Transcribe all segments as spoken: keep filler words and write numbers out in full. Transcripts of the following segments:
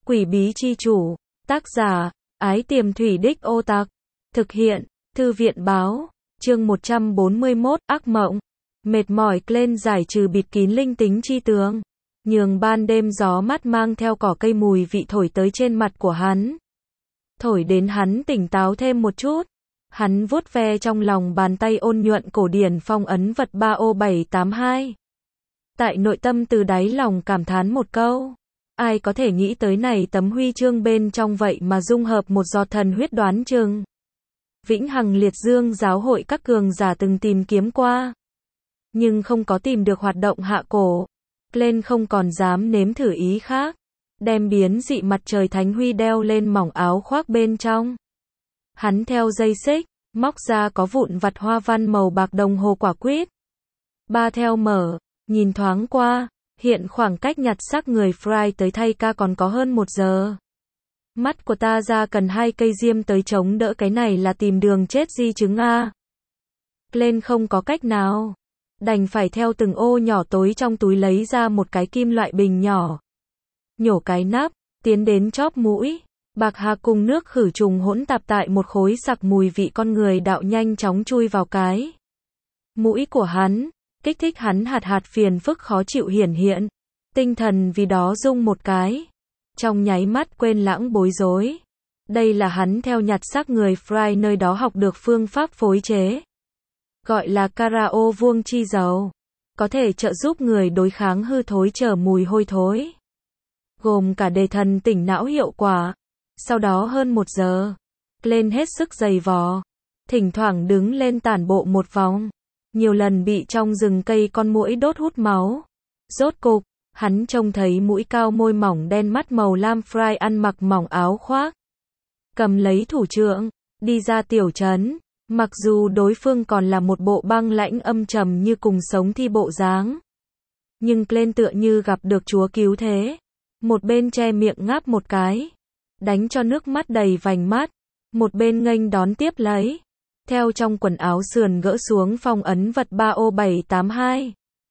Quỷ bí chi chủ, tác giả, Ái Tiềm Thủy Đích Ô Tặc, thực hiện, Thư viện báo, chương một trăm bốn mươi mốt, ác mộng, mệt mỏi Glenn giải trừ bịt kín linh tính chi tướng, nhường ban đêm gió mát mang theo cỏ cây mùi vị thổi tới trên mặt của hắn. Thổi đến hắn tỉnh táo thêm một chút. Hắn vuốt ve trong lòng bàn tay ôn nhuận cổ điển phong ấn vật ba ô bảy tám hai. Tại nội tâm từ đáy lòng cảm thán một câu. Ai có thể nghĩ tới này tấm huy chương bên trong vậy mà dung hợp một giọt thần huyết đoán chừng. Vĩnh Hằng Liệt Dương giáo hội các cường giả từng tìm kiếm qua. Nhưng không có tìm được hoạt động hạ cổ. Glenn không còn dám nếm thử ý khác. Đem biến dị mặt trời thánh huy đeo lên mỏng áo khoác bên trong. Hắn theo dây xích, móc ra có vụn vặt hoa văn màu bạc đồng hồ quả quýt. Ba theo mở, nhìn thoáng qua, hiện khoảng cách nhặt xác người Fry tới thay ca còn có hơn một giờ. Mắt của ta ra cần hai cây diêm tới chống đỡ cái này là tìm đường chết di chứng a. Lên không có cách nào. Đành phải theo từng ô nhỏ tối trong túi lấy ra một cái kim loại bình nhỏ. Nhổ cái nắp, tiến đến chóp mũi. Bạc hà cùng nước khử trùng hỗn tạp tại một khối sặc mùi vị con người đạo nhanh chóng chui vào cái mũi của hắn, kích thích hắn hạt hạt phiền phức khó chịu hiển hiện. Tinh thần vì đó rung một cái. Trong nháy mắt quên lãng bối rối. Đây là hắn theo nhặt xác người Fry nơi đó học được phương pháp phối chế. Gọi là Karao vuông chi dầu. Có thể trợ giúp người đối kháng hư thối trở mùi hôi thối. Gồm cả đề thần tỉnh não hiệu quả. Sau đó hơn một giờ, lên hết sức giày vò, thỉnh thoảng đứng lên tản bộ một vòng, nhiều lần bị trong rừng cây con muỗi đốt hút máu. Rốt cục, hắn trông thấy mũi cao môi mỏng đen mắt màu lam Fry ăn mặc mỏng áo khoác, cầm lấy thủ trượng, đi ra tiểu trấn, mặc dù đối phương còn là một bộ băng lãnh âm trầm như cùng sống thi bộ dáng. Nhưng Glenn tựa như gặp được Chúa cứu thế, một bên che miệng ngáp một cái. Đánh cho nước mắt đầy vành mắt, một bên nghênh đón tiếp lấy, theo trong quần áo sườn gỡ xuống phong ấn vật ba ô bảy tám hai.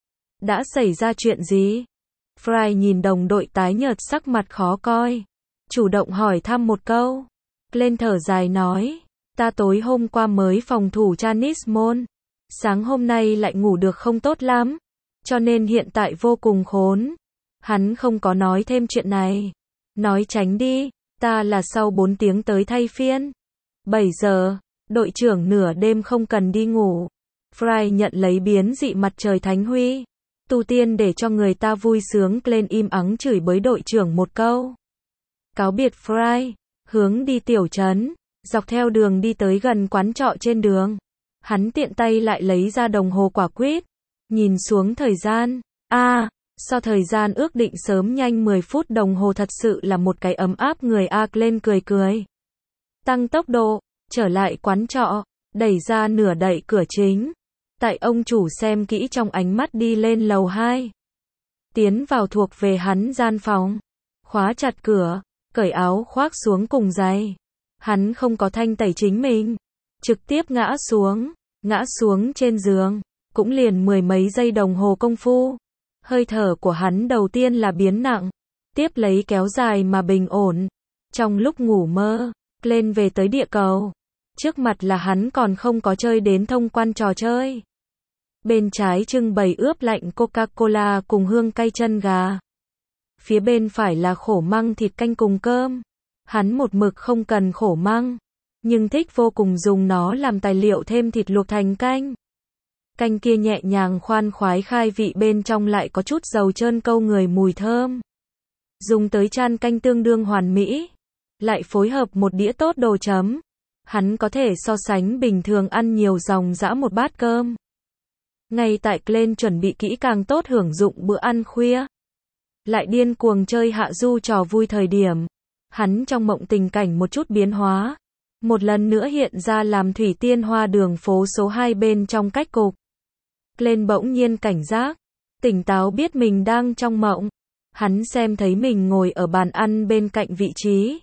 Đã xảy ra chuyện gì? Fry nhìn đồng đội tái nhợt sắc mặt khó coi, chủ động hỏi thăm một câu. Glenn thở dài nói, ta tối hôm qua mới phòng thủ Chanis Môn, sáng hôm nay lại ngủ được không tốt lắm, cho nên hiện tại vô cùng khốn. Hắn không có nói thêm chuyện này, nói tránh đi. Ta là sau bốn tiếng tới thay phiên. bảy giờ, đội trưởng nửa đêm không cần đi ngủ. Fry nhận lấy biến dị mặt trời thánh huy. Tu tiên để cho người ta vui sướng. Lên im ắng chửi bới đội trưởng một câu. Cáo biệt Fry, hướng đi tiểu trấn, dọc theo đường đi tới gần quán trọ trên đường. Hắn tiện tay lại lấy ra đồng hồ quả quýt, nhìn xuống thời gian. A, à, so thời gian ước định sớm nhanh mười phút đồng hồ thật sự là một cái ấm áp người a. Lên cười cười. Tăng tốc độ, trở lại quán trọ, đẩy ra nửa đậy cửa chính. Tại ông chủ xem kỹ trong ánh mắt đi lên lầu hai. Tiến vào thuộc về hắn gian phòng. Khóa chặt cửa, cởi áo khoác xuống cùng giày. Hắn không có thanh tẩy chính mình. Trực tiếp ngã xuống, ngã xuống trên giường. Cũng liền mười mấy giây đồng hồ công phu. Hơi thở của hắn đầu tiên là biến nặng, tiếp lấy kéo dài mà bình ổn. Trong lúc ngủ mơ, lên về tới địa cầu. Trước mặt là hắn còn không có chơi đến thông quan trò chơi. Bên trái trưng bày ướp lạnh Coca-Cola cùng hương cay chân gà. Phía bên phải là khổ măng thịt canh cùng cơm. Hắn một mực không cần khổ măng, nhưng thích vô cùng dùng nó làm tài liệu thêm thịt luộc thành canh. Canh kia nhẹ nhàng khoan khoái khai vị bên trong lại có chút dầu trơn câu người mùi thơm. Dùng tới chan canh tương đương hoàn mỹ. Lại phối hợp một đĩa tốt đồ chấm. Hắn có thể so sánh bình thường ăn nhiều dòng dã một bát cơm. Ngay tại Glenn chuẩn bị kỹ càng tốt hưởng dụng bữa ăn khuya. Lại điên cuồng chơi hạ du trò vui thời điểm. Hắn trong mộng tình cảnh một chút biến hóa. Một lần nữa hiện ra làm thủy tiên hoa đường phố số hai bên trong cách cục. Glenn bỗng nhiên cảnh giác, tỉnh táo biết mình đang trong mộng. Hắn xem thấy mình ngồi ở bàn ăn bên cạnh vị trí.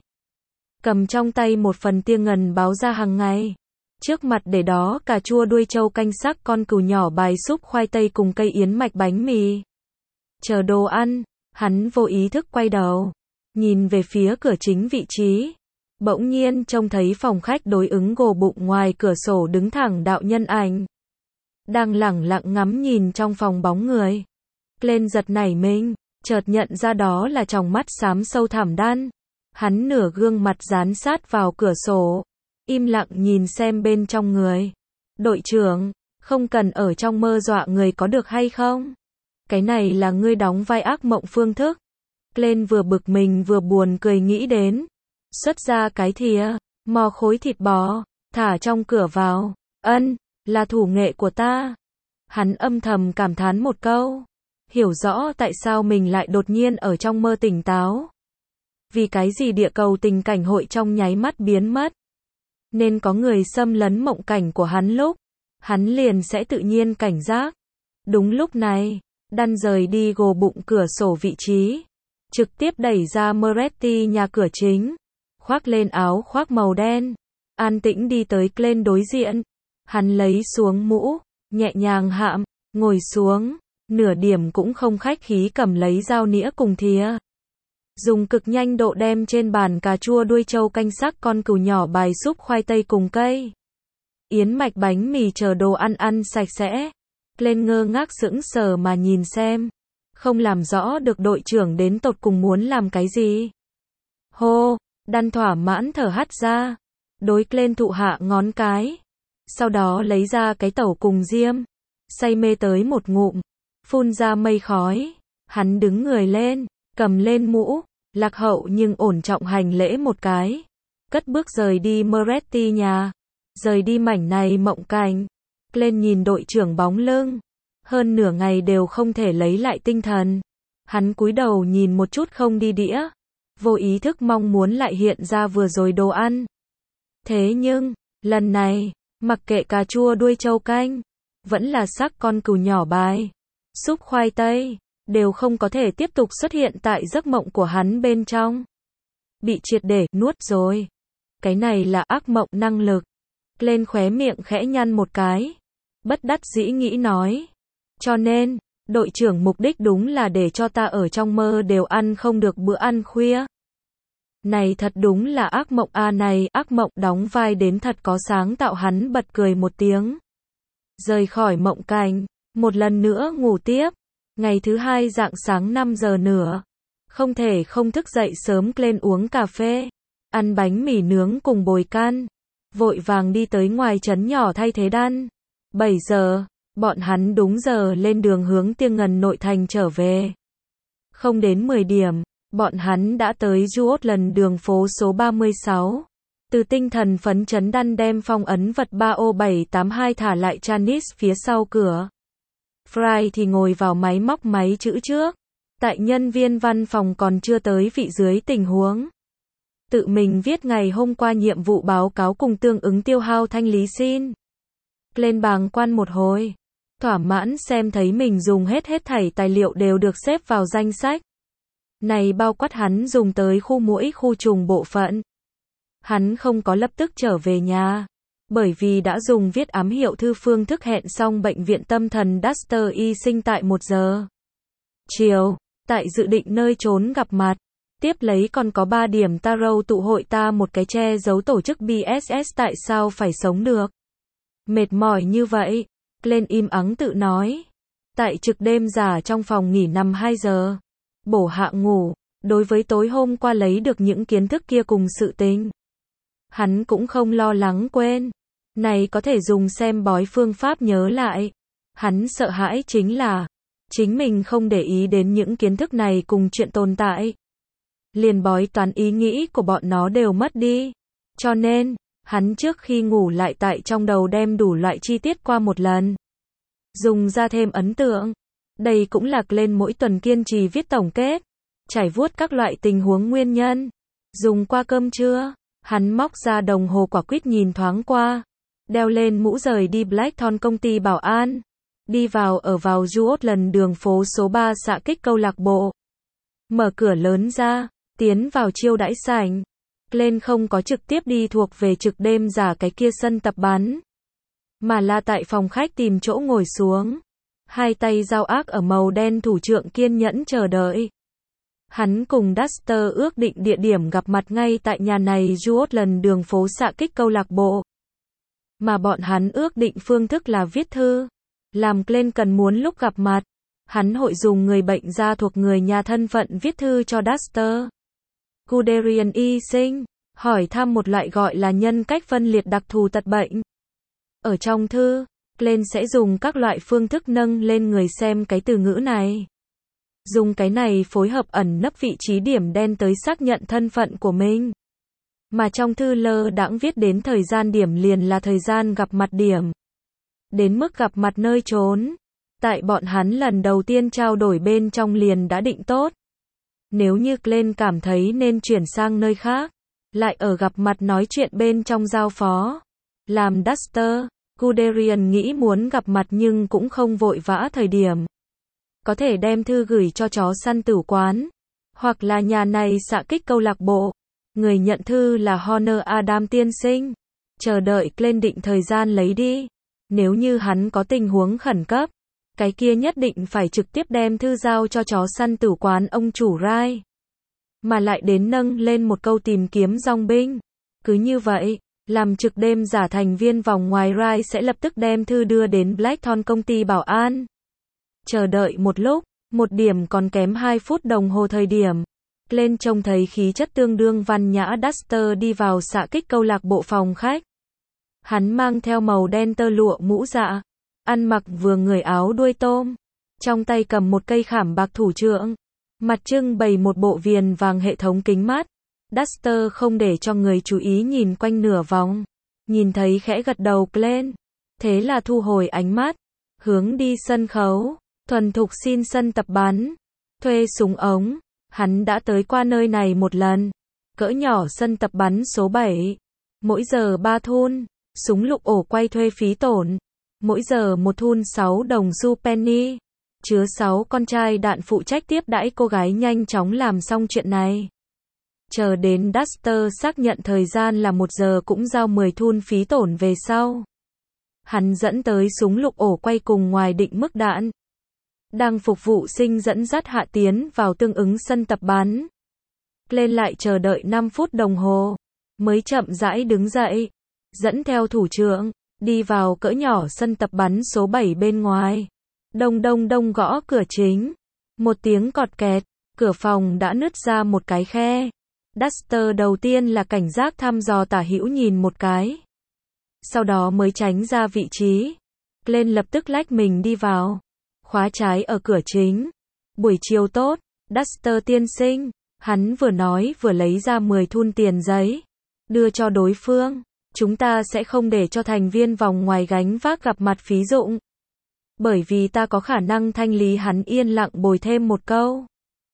Cầm trong tay một phần tia ngần báo ra hàng ngày. Trước mặt để đó cà chua đuôi trâu canh sắc con cừu nhỏ bài súp khoai tây cùng cây yến mạch bánh mì. Chờ đồ ăn, hắn vô ý thức quay đầu. nhìn về phía cửa chính vị trí. Bỗng nhiên trông thấy phòng khách đối ứng gồ bụng ngoài cửa sổ đứng thẳng đạo nhân ảnh. Đang lẳng lặng ngắm nhìn trong phòng bóng người. Glenn giật nảy mình, chợt nhận ra đó là tròng mắt xám sâu thẳm đan. Hắn nửa gương mặt dán sát vào cửa sổ, im lặng nhìn xem bên trong người. Đội trưởng, không cần ở trong mơ dọa người có được hay không? Cái này là ngươi đóng vai ác mộng phương thức. Glenn vừa bực mình vừa buồn cười nghĩ đến. Xuất ra cái thìa, mò khối thịt bò, thả trong cửa vào. Ân, là thủ nghệ của ta. Hắn âm thầm cảm thán một câu. Hiểu rõ tại sao mình lại đột nhiên ở trong mơ tỉnh táo. Vì cái gì địa cầu tình cảnh hội trong nháy mắt biến mất. Nên có người xâm lấn mộng cảnh của hắn lúc. Hắn liền sẽ tự nhiên cảnh giác. Đúng lúc này, Đan rời đi gồ bụng cửa sổ vị trí. Trực tiếp đẩy ra Moretti nhà cửa chính. Khoác lên áo khoác màu đen. An tĩnh đi tới Glenn đối diện. Hắn lấy xuống mũ, nhẹ nhàng hạm, ngồi xuống. Nửa điểm cũng không khách khí cầm lấy dao nĩa cùng thìa. Dùng cực nhanh độ đem trên bàn cà chua đuôi trâu canh sắc con cừu nhỏ bài súp khoai tây cùng cây yến mạch bánh mì chờ đồ ăn ăn sạch sẽ. Glenn ngơ ngác sững sờ mà nhìn xem. Không làm rõ được đội trưởng đến tột cùng muốn làm cái gì. Hô, Đan thỏa mãn thở hắt ra. Đối Glenn thụ hạ ngón cái. Sau đó lấy ra cái tẩu cùng diêm. Say mê tới một ngụm. Phun ra mây khói. Hắn đứng người lên, cầm lên mũ, lạc hậu nhưng ổn trọng hành lễ một cái. Cất bước rời đi Moretti nhà. Rời đi mảnh này mộng cảnh. Glenn nhìn đội trưởng bóng lưng. Hơn nửa ngày đều không thể lấy lại tinh thần. Hắn cúi đầu nhìn một chút không đi đĩa. Vô ý thức mong muốn lại hiện ra vừa rồi đồ ăn. Thế nhưng, lần này, mặc kệ cà chua đuôi trâu canh, vẫn là xác con cừu nhỏ bài, súp khoai tây, đều không có thể tiếp tục xuất hiện tại giấc mộng của hắn bên trong. Bị triệt để nuốt rồi. Cái này là ác mộng năng lực. Lên khóe miệng khẽ nhăn một cái. Bất đắc dĩ nghĩ nói. Cho nên, đội trưởng mục đích đúng là để cho ta ở trong mơ đều ăn không được bữa ăn khuya. Này thật đúng là ác mộng a à này, ác mộng đóng vai đến thật có sáng tạo hắn bật cười một tiếng. Rời khỏi mộng cảnh, một lần nữa ngủ tiếp. Ngày thứ hai rạng sáng năm giờ nửa. Không thể không thức dậy sớm lên uống cà phê, ăn bánh mì nướng cùng bồi can. Vội vàng đi tới ngoài trấn nhỏ thay thế Đan. bảy giờ, bọn hắn đúng giờ lên đường hướng Tiêng Ngần nội thành trở về. Không đến mười điểm, bọn hắn đã tới Juotland đường phố số ba mươi sáu. Từ tinh thần phấn chấn Đan đem phong ấn vật ba ô bảy tám hai thả lại Janice phía sau cửa. Fry thì ngồi vào máy móc máy chữ trước. Tại nhân viên văn phòng còn chưa tới vị dưới tình huống. Tự mình viết ngày hôm qua nhiệm vụ báo cáo cùng tương ứng tiêu hao thanh lý xin. Lên bàng quan một hồi. Thỏa mãn xem thấy mình dùng hết hết thảy tài liệu đều được xếp vào danh sách. Này bao quát hắn dùng tới khu muỗi khu trùng bộ phận. Hắn không có lập tức trở về nhà. Bởi vì đã dùng viết ám hiệu thư phương thức hẹn xong bệnh viện tâm thần Duster y sinh tại một giờ. Chiều, tại dự định nơi trốn gặp mặt. Tiếp lấy còn có ba điểm tarot tụ hội ta một cái che giấu tổ chức bê ét ét tại sao phải sống được. Mệt mỏi như vậy. Glenn im ắng tự nói. Tại trực đêm giả trong phòng nghỉ nằm hai giờ. Bổ hạ ngủ. Đối với tối hôm qua lấy được những kiến thức kia cùng sự tình. Hắn cũng không lo lắng quên. Này có thể dùng xem bói phương pháp nhớ lại. Hắn sợ hãi chính là. Chính mình không để ý đến những kiến thức này cùng chuyện tồn tại. Liền bói toán ý nghĩ của bọn nó đều mất đi. Cho nên, hắn trước khi ngủ lại tại trong đầu đem đủ loại chi tiết qua một lần. Dùng ra thêm ấn tượng. Đây cũng là lên mỗi tuần kiên trì viết tổng kết. Trải vuốt các loại tình huống nguyên nhân. Dùng qua cơm trưa. Hắn móc ra đồng hồ quả quýt nhìn thoáng qua. Đeo lên mũ rời đi Blackthorn công ty bảo an. Đi vào ở vào Juotland đường phố số ba xạ kích câu lạc bộ. Mở cửa lớn ra. Tiến vào chiêu đãi sảnh. Glenn không có trực tiếp đi thuộc về trực đêm giả cái kia sân tập bắn. Mà là tại phòng khách tìm chỗ ngồi xuống. Hai tay dao ác ở màu đen thủ trượng kiên nhẫn chờ đợi. Hắn cùng Duster ước định địa điểm gặp mặt ngay tại nhà này Juotland đường phố xạ kích câu lạc bộ. Mà bọn hắn ước định phương thức là viết thư. Làm Glenn cần muốn lúc gặp mặt, hắn hội dùng người bệnh gia thuộc người nhà thân phận viết thư cho Duster. Guderian y sinh, hỏi thăm một loại gọi là nhân cách phân liệt đặc thù tật bệnh. Ở trong thư, Glenn sẽ dùng các loại phương thức nâng lên người xem cái từ ngữ này. Dùng cái này phối hợp ẩn nấp vị trí điểm đen tới xác nhận thân phận của mình. Mà trong thư lơ đãng viết đến thời gian điểm liền là thời gian gặp mặt điểm. Đến mức gặp mặt nơi trốn. Tại bọn hắn lần đầu tiên trao đổi bên trong liền đã định tốt. Nếu như Glenn cảm thấy nên chuyển sang nơi khác, lại ở gặp mặt nói chuyện bên trong giao phó. Làm Duster, Guderian nghĩ muốn gặp mặt nhưng cũng không vội vã thời điểm. Có thể đem thư gửi cho chó săn tử quán, hoặc là nhà này xạ kích câu lạc bộ. Người nhận thư là Honor Adam tiên sinh. Chờ đợi Glenn định thời gian lấy đi. Nếu như hắn có tình huống khẩn cấp, cái kia nhất định phải trực tiếp đem thư giao cho chó săn tử quán ông chủ Rai. Mà lại đến nâng lên một câu tìm kiếm dòng binh. Cứ như vậy, làm trực đêm giả thành viên vòng ngoài Rai sẽ lập tức đem thư đưa đến Blackthorn công ty bảo an. Chờ đợi một lúc, một điểm còn kém hai phút đồng hồ thời điểm. Glenn trông thấy khí chất tương đương văn nhã Duster đi vào xạ kích câu lạc bộ phòng khách. Hắn mang theo màu đen tơ lụa mũ dạ, ăn mặc vừa người áo đuôi tôm, trong tay cầm một cây khảm bạc thủ trưởng, mặt trưng bày một bộ viền vàng hệ thống kính mát. Duster không để cho người chú ý nhìn quanh nửa vòng, nhìn thấy khẽ gật đầu Glenn, thế là thu hồi ánh mắt, hướng đi sân khấu, thuần thục xin sân tập bắn, thuê súng ống. Hắn đã tới qua nơi này một lần. Cỡ nhỏ sân tập bắn số bảy. Mỗi giờ ba thun. Súng lục ổ quay thuê phí tổn. Mỗi giờ một thun sáu đồng xu penny. Chứa sáu con trai đạn phụ trách tiếp đãi cô gái nhanh chóng làm xong chuyện này. Chờ đến Duster xác nhận thời gian là một giờ cũng giao mười thun phí tổn về sau. Hắn dẫn tới súng lục ổ quay cùng ngoài định mức đạn. Đang phục vụ sinh dẫn dắt hạ tiến vào tương ứng sân tập bắn. Lên lại chờ đợi năm phút đồng hồ, mới chậm rãi đứng dậy, dẫn theo thủ trưởng, đi vào cỡ nhỏ sân tập bắn số bảy bên ngoài. Đông đông đông gõ cửa chính. Một tiếng cọt kẹt, cửa phòng đã nứt ra một cái khe. Duster đầu tiên là cảnh giác thăm dò tả hữu nhìn một cái. Sau đó mới tránh ra vị trí. Glenn lập tức lách mình đi vào. Khóa trái ở cửa chính. Buổi chiều tốt, Duster tiên sinh. Hắn vừa nói vừa lấy ra mười thun tiền giấy. Đưa cho đối phương. Chúng ta sẽ không để cho thành viên vòng ngoài gánh vác gặp mặt phí dụng. Bởi vì ta có khả năng thanh lý. Hắn yên lặng bồi thêm một câu.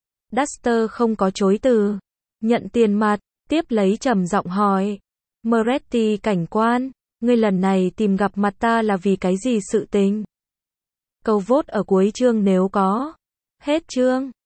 Duster không có chối từ. Nhận tiền mặt, tiếp lấy trầm giọng hỏi. Moretti cảnh quan, ngươi lần này tìm gặp mặt ta là vì cái gì sự tình? Câu vote ở cuối chương nếu có. Hết chương.